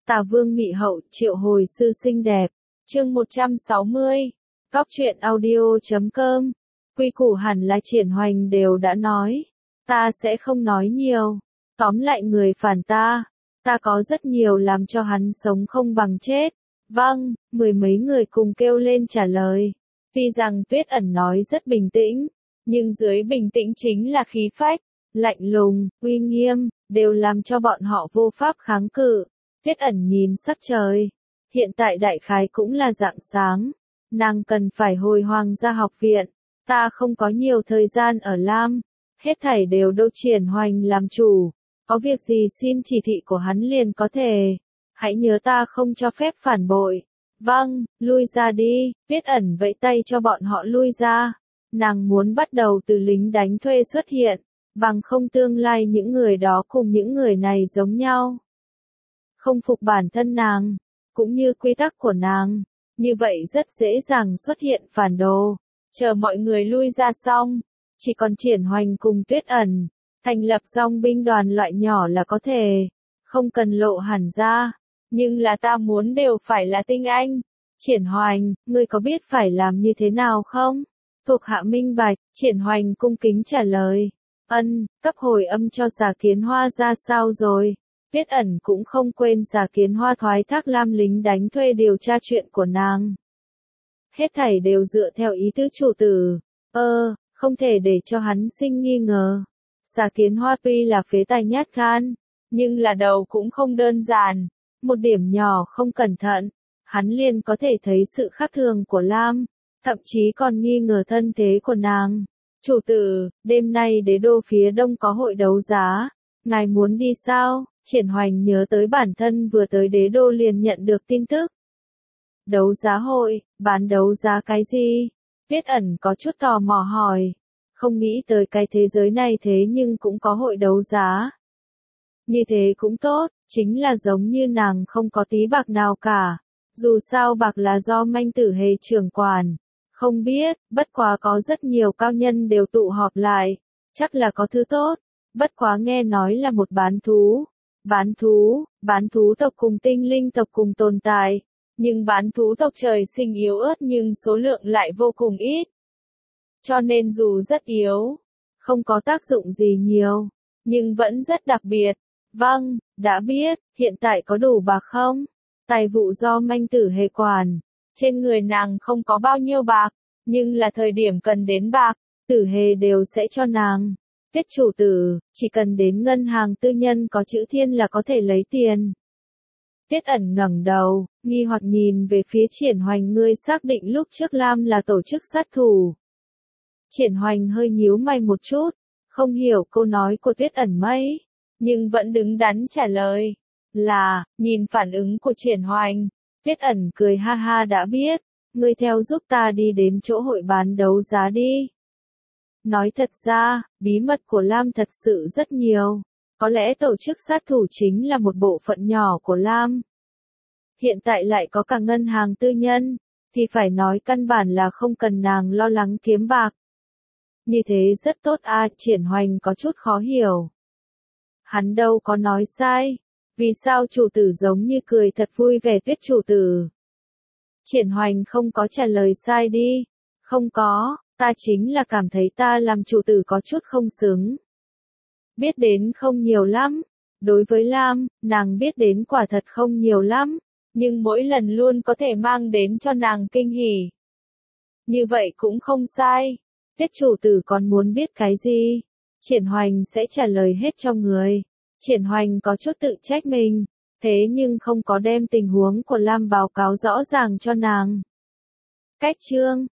Tả Vương Mị Hậu triệu hồi sư xinh đẹp. Chương 160. Cóc truyện audio.com. Quy củ hẳn là Triển Hoành đều đã nói. Ta sẽ không nói nhiều. Tóm lại người phản ta có rất nhiều làm cho hắn sống không bằng chết. Vâng, mười mấy người cùng kêu lên trả lời. Tuy rằng Tuyết Ẩn nói rất bình tĩnh, nhưng dưới bình tĩnh chính là khí phách, lạnh lùng, uy nghiêm, đều làm cho bọn họ vô pháp kháng cự. Tuyết Ẩn nhìn sắc trời. Hiện tại đại khái cũng là rạng sáng. Nàng cần phải hồi Hoàng gia học viện. Ta không có nhiều thời gian ở Lam. Hết thảy đều do Triển Hoành làm chủ. Có việc gì xin chỉ thị của hắn liền có thể. Hãy nhớ ta không cho phép phản bội. Vâng, lui ra đi. Tuyết Ẩn vẫy tay cho bọn họ lui ra. Nàng muốn bắt đầu từ lính đánh thuê xuất hiện. Bằng không tương lai những người đó cùng những người này giống nhau. Không phục bản thân nàng, cũng như quy tắc của nàng, như vậy rất dễ dàng xuất hiện phản đồ. Chờ mọi người lui ra xong, chỉ còn Triển Hoành cùng Tuyết Ẩn, thành lập dòng binh đoàn loại nhỏ là có thể, không cần lộ hẳn ra, nhưng là ta muốn đều phải là tinh anh. Triển Hoành, ngươi có biết phải làm như thế nào không? Thuộc hạ minh bạch. Triển Hoành cung kính trả lời. Cấp hồi âm cho Giả Kiến Hoa ra sao rồi? Tuyết Ẩn cũng không quên Giả Kiến Hoa thoái thác Lam lính đánh thuê điều tra chuyện của nàng. Hết thảy đều dựa theo ý tứ chủ tử. Không thể để cho hắn sinh nghi ngờ. Giả Kiến Hoa tuy là phế tài nhát gan, nhưng là đầu cũng không đơn giản. Một điểm nhỏ không cẩn thận, hắn liền có thể thấy sự khác thường của Lam, thậm chí còn nghi ngờ thân thế của nàng. Chủ tử, đêm nay đế đô phía đông có hội đấu giá, ngài muốn đi sao? Triển Hoành nhớ tới bản thân vừa tới đế đô liền nhận được tin tức. Đấu giá hội, bán đấu giá cái gì? Tuyết Ẩn có chút tò mò hỏi. Không nghĩ tới cái thế giới này thế nhưng cũng có hội đấu giá. Như thế cũng tốt, chính là giống như nàng không có tí bạc nào cả. Dù sao bạc là do Manh Tử Hề trưởng quản. Không biết, bất quá có rất nhiều cao nhân đều tụ họp lại. Chắc là có thứ tốt. Bất quá nghe nói là một bán thú. Bán thú tộc cùng tinh linh tộc cùng tồn tại. Nhưng bán thú tộc trời sinh yếu ớt nhưng số lượng lại vô cùng ít. Cho nên dù rất yếu, không có tác dụng gì nhiều, nhưng vẫn rất đặc biệt. Vâng, đã biết, hiện tại có đủ bạc không? Tài vụ do Manh Tử Hề quản. Trên người nàng không có bao nhiêu bạc, nhưng là thời điểm cần đến bạc, Tử Hề đều sẽ cho nàng. Tuyết chủ tử, chỉ cần đến ngân hàng tư nhân có chữ Thiên là có thể lấy tiền. Tuyết Ẩn ngẩng đầu, nghi hoặc nhìn về phía Triển Hoành, ngươi xác định lúc trước Lam là tổ chức sát thủ. Triển Hoành hơi nhíu mày một chút, không hiểu câu nói của Tuyết Ẩn mấy, nhưng vẫn đứng đắn trả lời. Là, nhìn phản ứng của Triển Hoành, Tuyết Ẩn cười ha ha, đã biết, ngươi theo giúp ta đi đến chỗ hội bán đấu giá đi. Nói thật ra, bí mật của Lam thật sự rất nhiều. Có lẽ tổ chức sát thủ chính là một bộ phận nhỏ của Lam. Hiện tại lại có cả ngân hàng tư nhân, thì phải nói căn bản là không cần nàng lo lắng kiếm bạc. Như thế rất tốt à, Triển Hoành có chút khó hiểu. Hắn đâu có nói sai. Vì sao chủ tử giống như cười thật vui vẻ? Tuyết chủ tử. Triển Hoành không có trả lời sai đi. Không có, ta chính là cảm thấy ta làm chủ tử có chút không xứng. Biết đến không nhiều lắm. Đối với Lam, nàng biết đến quả thật không nhiều lắm. Nhưng mỗi lần luôn có thể mang đến cho nàng kinh hỉ. Như vậy cũng không sai. Tuyết chủ tử còn muốn biết cái gì? Triển Hoành sẽ trả lời hết cho người. Triển Hoành có chút tự trách mình, thế nhưng không có đem tình huống của Lam báo cáo rõ ràng cho nàng. Cách chương